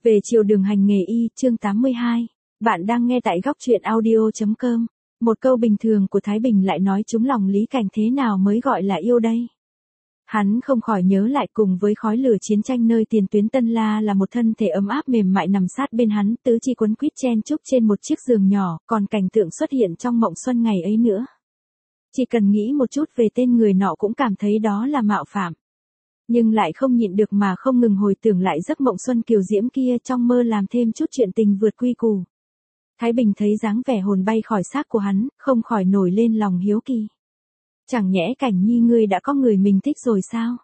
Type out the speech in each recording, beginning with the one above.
Về chiều đường hành nghề y, chương 82. Bạn đang nghe tại góc truyện audio.com. Một câu bình thường của Thái Bình lại nói trúng lòng Lý Cảnh, thế nào mới gọi là yêu đây? Hắn không khỏi nhớ lại cùng với khói lửa chiến tranh nơi tiền tuyến Tân La là một thân thể ấm áp mềm mại nằm sát bên hắn, tứ chi quấn quýt chen chúc trên một chiếc giường nhỏ, còn cảnh tượng xuất hiện trong mộng xuân ngày ấy nữa. Chỉ cần nghĩ một chút về tên người nọ cũng cảm thấy đó là mạo phạm. Nhưng lại không nhịn được mà không ngừng hồi tưởng lại giấc mộng xuân kiều diễm kia, trong mơ làm thêm chút chuyện tình vượt quy củ. Thái Bình thấy dáng vẻ hồn bay khỏi xác của hắn, không khỏi nổi lên lòng hiếu kỳ. Chẳng nhẽ Cảnh Nhi ngươi đã có người mình thích rồi sao?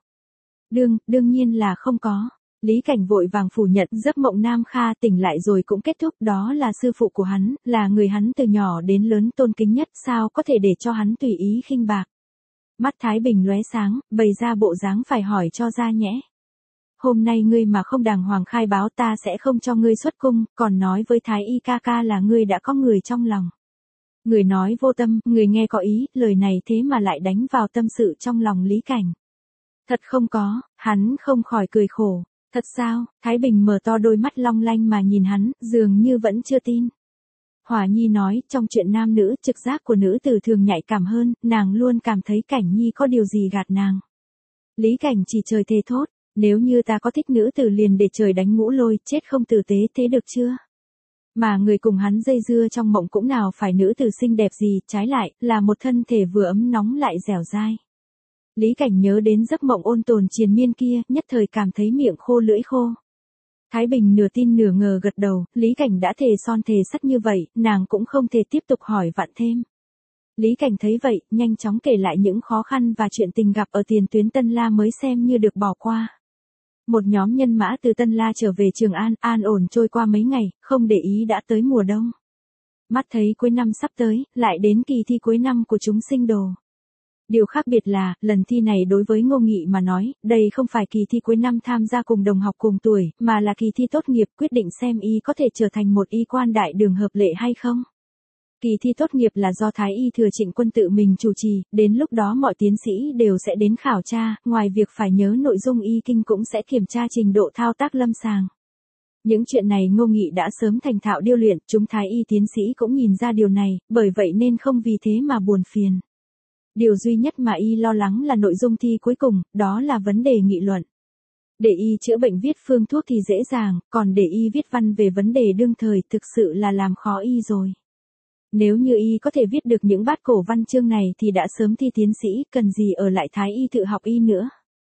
Đương nhiên là không có. Lý Cảnh vội vàng phủ nhận, giấc mộng Nam Kha tỉnh lại rồi cũng kết thúc, đó là sư phụ của hắn, là người hắn từ nhỏ đến lớn tôn kính nhất, sao có thể để cho hắn tùy ý khinh bạc. Mắt Thái Bình lóe sáng, bày ra bộ dáng phải hỏi cho ra nhẽ. Hôm nay ngươi mà không đàng hoàng khai báo ta sẽ không cho ngươi xuất cung, còn nói với Thái Y ca ca là ngươi đã có người trong lòng. Người nói vô tâm, người nghe có ý, lời này thế mà lại đánh vào tâm sự trong lòng Lý Cảnh. Thật không có, hắn không khỏi cười khổ. Thật sao? Thái Bình mở to đôi mắt long lanh mà nhìn hắn, dường như vẫn chưa tin. Hòa Nhi nói, trong chuyện nam nữ, trực giác của nữ tử thường nhạy cảm hơn, nàng luôn cảm thấy Cảnh Nhi có điều gì gạt nàng. Lý Cảnh chỉ trời thề thốt, nếu như ta có thích nữ tử liền để trời đánh ngũ lôi, chết không tử tế, thế được chưa? Mà người cùng hắn dây dưa trong mộng cũng nào phải nữ tử xinh đẹp gì, trái lại, là một thân thể vừa ấm nóng lại dẻo dai. Lý Cảnh nhớ đến giấc mộng ôn tồn triền miên kia, nhất thời cảm thấy miệng khô lưỡi khô. Thái Bình nửa tin nửa ngờ gật đầu, Lý Cảnh đã thề son thề sắt như vậy, nàng cũng không thể tiếp tục hỏi vặn thêm. Lý Cảnh thấy vậy, nhanh chóng kể lại những khó khăn và chuyện tình gặp ở tiền tuyến Tân La mới xem như được bỏ qua. Một nhóm nhân mã từ Tân La trở về Trường An, an ổn trôi qua mấy ngày, không để ý đã tới mùa đông. Mắt thấy cuối năm sắp tới, lại đến kỳ thi cuối năm của chúng sinh đồ. Điều khác biệt là, lần thi này đối với Ngô Nghị mà nói, đây không phải kỳ thi cuối năm tham gia cùng đồng học cùng tuổi, mà là kỳ thi tốt nghiệp quyết định xem y có thể trở thành một y quan đại đường hợp lệ hay không. Kỳ thi tốt nghiệp là do Thái Y Thừa Trịnh Quân tự mình chủ trì, đến lúc đó mọi tiến sĩ đều sẽ đến khảo tra, ngoài việc phải nhớ nội dung y kinh cũng sẽ kiểm tra trình độ thao tác lâm sàng. Những chuyện này Ngô Nghị đã sớm thành thạo điêu luyện, chúng Thái Y tiến sĩ cũng nhìn ra điều này, bởi vậy nên không vì thế mà buồn phiền. Điều duy nhất mà y lo lắng là nội dung thi cuối cùng, đó là vấn đề nghị luận. Để y chữa bệnh viết phương thuốc thì dễ dàng, còn để y viết văn về vấn đề đương thời thực sự là làm khó y rồi. Nếu như y có thể viết được những bát cổ văn chương này thì đã sớm thi tiến sĩ, cần gì ở lại Thái Y tự học y nữa.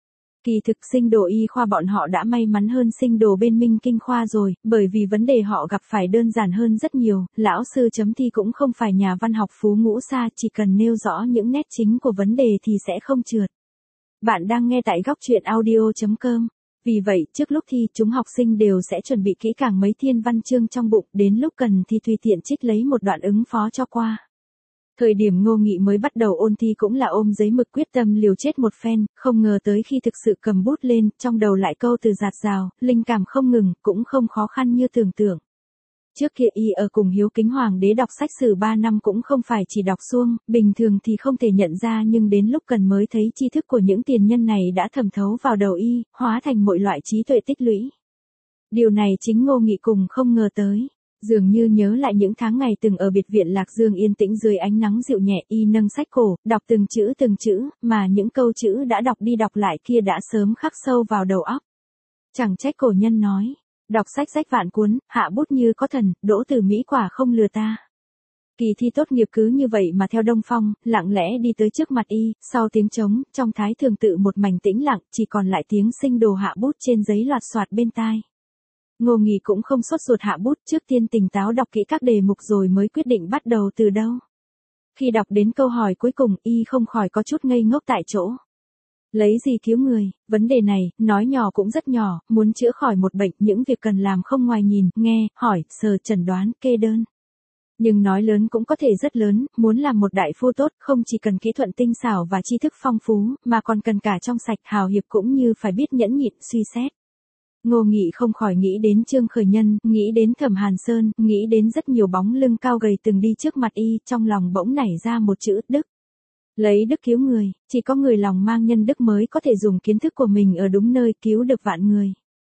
Kỳ thực sinh đồ y khoa bọn họ đã may mắn hơn sinh đồ bên Minh Kinh khoa rồi, bởi vì vấn đề họ gặp phải đơn giản hơn rất nhiều, lão sư chấm thi cũng không phải nhà văn học phú ngũ xa, chỉ cần nêu rõ những nét chính của vấn đề thì sẽ không trượt. Bạn đang nghe tại góc truyện audio.com. Vì vậy, trước lúc thi, chúng học sinh đều sẽ chuẩn bị kỹ càng mấy thiên văn chương trong bụng, đến lúc cần thì tùy tiện trích lấy một đoạn ứng phó cho qua. Thời điểm Ngô Nghị mới bắt đầu ôn thi cũng là ôm giấy mực quyết tâm liều chết một phen, không ngờ tới khi thực sự cầm bút lên, trong đầu lại câu từ dạt dào, linh cảm không ngừng, cũng không khó khăn như tưởng tượng. Trước kia y ở cùng Hiếu Kính Hoàng đế đọc sách sử 3 năm cũng không phải chỉ đọc suông, bình thường thì không thể nhận ra, nhưng đến lúc cần mới thấy tri thức của những tiền nhân này đã thẩm thấu vào đầu y, hóa thành mọi loại trí tuệ tích lũy. Điều này chính Ngô Nghị cùng không ngờ tới. Dường như nhớ lại những tháng ngày từng ở biệt viện Lạc Dương yên tĩnh dưới ánh nắng dịu nhẹ, y nâng sách cổ, đọc từng chữ, mà những câu chữ đã đọc đi đọc lại kia đã sớm khắc sâu vào đầu óc. Chẳng trách cổ nhân nói, đọc sách rách vạn cuốn, hạ bút như có thần, đỗ từ Mỹ quả không lừa ta. Kỳ thi tốt nghiệp cứ như vậy mà theo Đông Phong, lặng lẽ đi tới trước mặt y, sau tiếng trống, trong Thái Thường tự một mảnh tĩnh lặng, chỉ còn lại tiếng sinh đồ hạ bút trên giấy loạt soạt bên tai. Ngô Nghị cũng không sốt ruột hạ bút, trước tiên tỉnh táo đọc kỹ các đề mục rồi mới quyết định bắt đầu từ đâu. Khi đọc đến câu hỏi cuối cùng, y không khỏi có chút ngây ngốc tại chỗ. Lấy gì cứu người, vấn đề này, nói nhỏ cũng rất nhỏ, muốn chữa khỏi một bệnh, những việc cần làm không ngoài nhìn, nghe, hỏi, sờ, chẩn đoán, kê đơn. Nhưng nói lớn cũng có thể rất lớn, muốn làm một đại phu tốt, không chỉ cần kỹ thuật tinh xảo và tri thức phong phú, mà còn cần cả trong sạch hào hiệp cũng như phải biết nhẫn nhịn, suy xét. Ngô Nghị không khỏi nghĩ đến Trương Khởi Nhân, nghĩ đến Thẩm Hàn Sơn, nghĩ đến rất nhiều bóng lưng cao gầy từng đi trước mặt y, trong lòng bỗng nảy ra một chữ đức. Lấy đức cứu người, chỉ có người lòng mang nhân đức mới có thể dùng kiến thức của mình ở đúng nơi cứu được vạn người.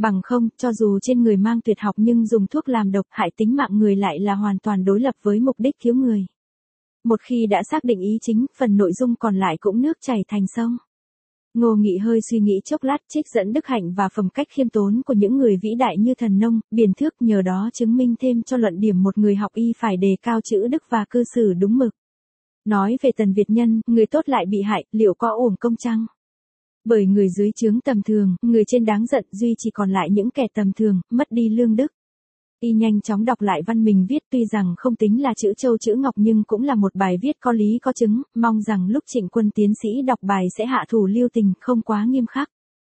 Bằng không, cho dù trên người mang tuyệt học nhưng dùng thuốc làm độc hại tính mạng người lại là hoàn toàn đối lập với mục đích cứu người. Một khi đã xác định ý chính, phần nội dung còn lại cũng nước chảy thành sông. Ngô Nghị hơi suy nghĩ chốc lát, trích dẫn đức hạnh và phẩm cách khiêm tốn của những người vĩ đại như Thần Nông, Biền Thước, nhờ đó chứng minh thêm cho luận điểm một người học y phải đề cao chữ đức và cư xử đúng mực. Nói về Tần Việt Nhân, người tốt lại bị hại, liệu có uổng công chăng? Bởi người dưới trướng tầm thường, người trên đáng giận, duy chỉ còn lại những kẻ tầm thường, mất đi lương đức. Y nhanh chóng đọc lại văn mình viết, tuy rằng không tính là chữ châu chữ ngọc nhưng cũng là một bài viết có lý có chứng, mong rằng lúc Trịnh Quân tiến sĩ đọc bài sẽ hạ thủ lưu tình, không quá nghiêm khắc.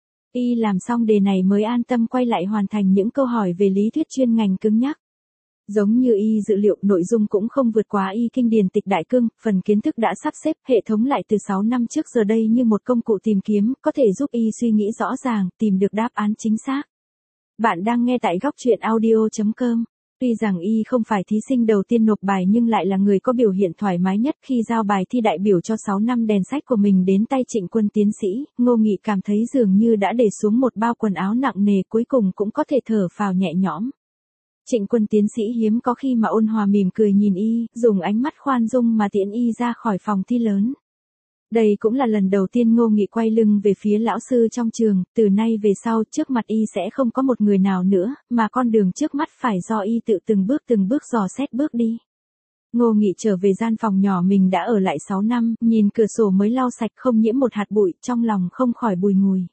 Y làm xong đề này mới an tâm quay lại hoàn thành những câu hỏi về lý thuyết chuyên ngành cứng nhắc. Giống như y dự liệu, nội dung cũng không vượt quá y kinh điển tịch đại cương, phần kiến thức đã sắp xếp, hệ thống lại từ 6 năm trước giờ đây như một công cụ tìm kiếm, có thể giúp y suy nghĩ rõ ràng, tìm được đáp án chính xác. Bạn đang nghe tại góc truyện audio.com. Tuy rằng y không phải thí sinh đầu tiên nộp bài nhưng lại là người có biểu hiện thoải mái nhất khi giao bài thi đại biểu cho 6 năm đèn sách của mình đến tay Trịnh Quân tiến sĩ, Ngô Nghị cảm thấy dường như đã để xuống một bao quần áo nặng nề, cuối cùng cũng có thể thở phào nhẹ nhõm. Trịnh Quân tiến sĩ hiếm có khi mà ôn hòa mỉm cười nhìn y, dùng ánh mắt khoan dung mà tiễn y ra khỏi phòng thi lớn. Đây cũng là lần đầu tiên Ngô Nghị quay lưng về phía lão sư trong trường, từ nay về sau trước mặt y sẽ không có một người nào nữa, mà con đường trước mắt phải do y tự từng bước dò xét bước đi. Ngô Nghị trở về gian phòng nhỏ mình đã ở lại 6 năm, nhìn cửa sổ mới lau sạch không nhiễm một hạt bụi, trong lòng không khỏi bùi ngùi.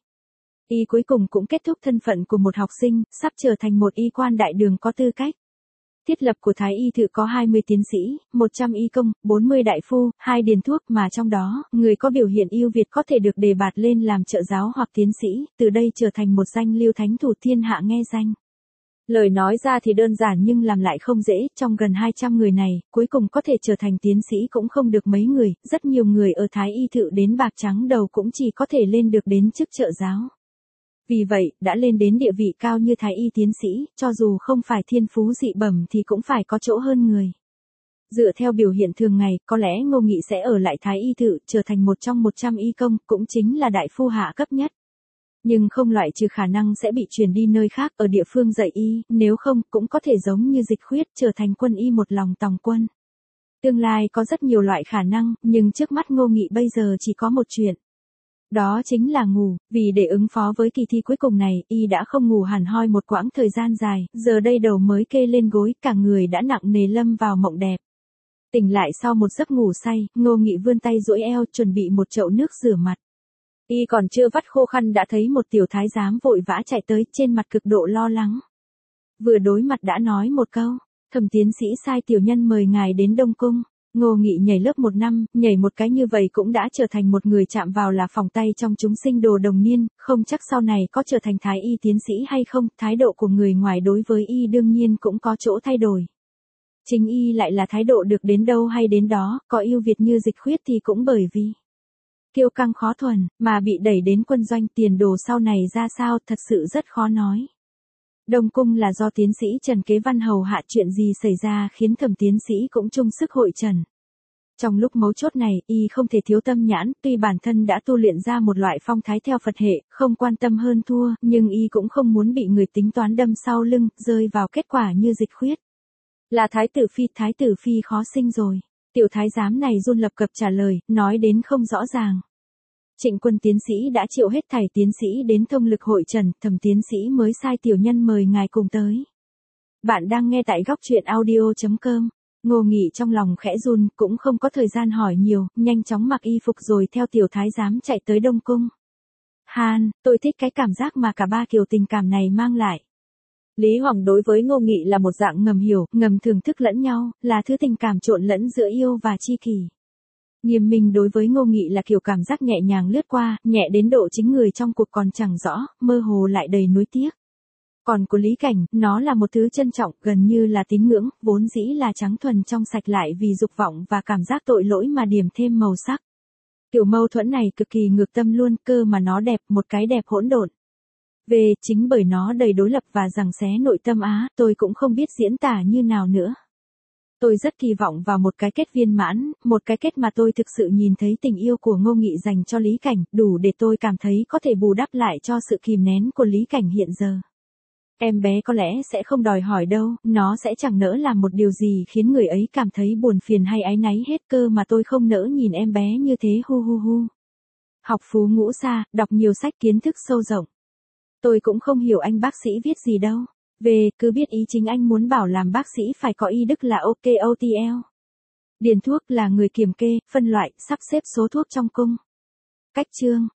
Y cuối cùng cũng kết thúc thân phận của một học sinh, sắp trở thành một y quan đại đường có tư cách. Thiết lập của Thái Y Thự có 20 tiến sĩ, 100 y công, 40 đại phu, 2 điền thuốc, mà trong đó, người có biểu hiện ưu việt có thể được đề bạt lên làm trợ giáo hoặc tiến sĩ, từ đây trở thành một danh lưu thánh thủ thiên hạ nghe danh. Lời nói ra thì đơn giản nhưng làm lại không dễ, trong gần 200 người này, cuối cùng có thể trở thành tiến sĩ cũng không được mấy người, rất nhiều người ở Thái Y Thự đến bạc trắng đầu cũng chỉ có thể lên được đến chức trợ giáo. Vì vậy, đã lên đến địa vị cao như Thái Y tiến sĩ, cho dù không phải thiên phú dị bẩm thì cũng phải có chỗ hơn người. Dựa theo biểu hiện thường ngày, có lẽ Ngô Nghị sẽ ở lại Thái Y Thự, trở thành một trong 100 y công, cũng chính là đại phu hạ cấp nhất. Nhưng không loại trừ khả năng sẽ bị chuyển đi nơi khác ở địa phương dạy y, nếu không, cũng có thể giống như Dịch Khuyết, trở thành quân y một lòng tòng quân. Tương lai có rất nhiều loại khả năng, nhưng trước mắt Ngô Nghị bây giờ chỉ có một chuyện. Đó chính là ngủ, vì để ứng phó với kỳ thi cuối cùng này, y đã không ngủ hẳn hoi một quãng thời gian dài, giờ đây đầu mới kê lên gối, cả người đã nặng nề lâm vào mộng đẹp. Tỉnh lại sau một giấc ngủ say, Ngô Nghị vươn tay duỗi eo chuẩn bị một chậu nước rửa mặt. Y còn chưa vắt khô khăn đã thấy một tiểu thái giám vội vã chạy tới, trên mặt cực độ lo lắng. Vừa đối mặt đã nói một câu, Thẩm tiến sĩ sai tiểu nhân mời ngài đến Đông Cung. Ngô Nghị nhảy lớp 1 năm, nhảy một cái như vậy cũng đã trở thành một người chạm vào là phòng tay trong chúng sinh đồ đồng niên, không chắc sau này có trở thành Thái Y tiến sĩ hay không, thái độ của người ngoài đối với y đương nhiên cũng có chỗ thay đổi. Chính y lại là thái độ được đến đâu hay đến đó, có ưu việt như Dịch Khuyết thì cũng bởi vì kiêu căng khó thuần, mà bị đẩy đến quân doanh, tiền đồ sau này ra sao thật sự rất khó nói. Đông Cung là do tiến sĩ Trần Kế Văn hầu hạ, chuyện gì xảy ra khiến Thẩm tiến sĩ cũng chung sức hội trần. Trong lúc mấu chốt này, y không thể thiếu tâm nhãn, tuy bản thân đã tu luyện ra một loại phong thái theo Phật hệ, không quan tâm hơn thua, nhưng y cũng không muốn bị người tính toán đâm sau lưng, rơi vào kết quả như Dịch Khuyết. Là thái tử phi khó sinh rồi. Tiểu thái giám này run lập cập trả lời, nói đến không rõ ràng. Trịnh Quân tiến sĩ đã triệu hết thảy tiến sĩ đến thông lực hội trần, Thẩm tiến sĩ mới sai tiểu nhân mời ngài cùng tới. Bạn đang nghe tại góc truyện audio.com. Ngô Nghị trong lòng khẽ run, cũng không có thời gian hỏi nhiều, nhanh chóng mặc y phục rồi theo tiểu thái giám chạy tới Đông Cung. Han, tôi thích cái cảm giác mà cả ba kiểu tình cảm này mang lại. Lý Hoàng đối với Ngô Nghị là một dạng ngầm hiểu, ngầm thưởng thức lẫn nhau, là thứ tình cảm trộn lẫn giữa yêu và chi kỷ. Nghiêm Minh đối với Ngô Nghị là kiểu cảm giác nhẹ nhàng lướt qua, nhẹ đến độ chính người trong cuộc còn chẳng rõ, mơ hồ lại đầy nuối tiếc. Còn của Lý Cảnh, nó là một thứ trân trọng, gần như là tín ngưỡng, vốn dĩ là trắng thuần trong sạch lại vì dục vọng và cảm giác tội lỗi mà điểm thêm màu sắc. Kiểu mâu thuẫn này cực kỳ ngược tâm luôn, cơ mà nó đẹp, một cái đẹp hỗn độn. Về, chính bởi nó đầy đối lập và giằng xé nội tâm tôi cũng không biết diễn tả như nào nữa. Tôi rất kỳ vọng vào một cái kết viên mãn, một cái kết mà tôi thực sự nhìn thấy tình yêu của Ngô Nghị dành cho Lý Cảnh, đủ để tôi cảm thấy có thể bù đắp lại cho sự kìm nén của Lý Cảnh hiện giờ. Em bé có lẽ sẽ không đòi hỏi đâu, nó sẽ chẳng nỡ làm một điều gì khiến người ấy cảm thấy buồn phiền hay áy náy hết cơ mà tôi không nỡ nhìn em bé như thế hu hu hu. Học phú ngũ xa, đọc nhiều sách kiến thức sâu rộng. Tôi cũng không hiểu anh bác sĩ viết gì đâu. Về, cứ biết ý chính anh muốn bảo làm bác sĩ phải có y đức là ok OTL. Điền thuốc là người kiểm kê, phân loại, sắp xếp số thuốc trong cung. Cách chương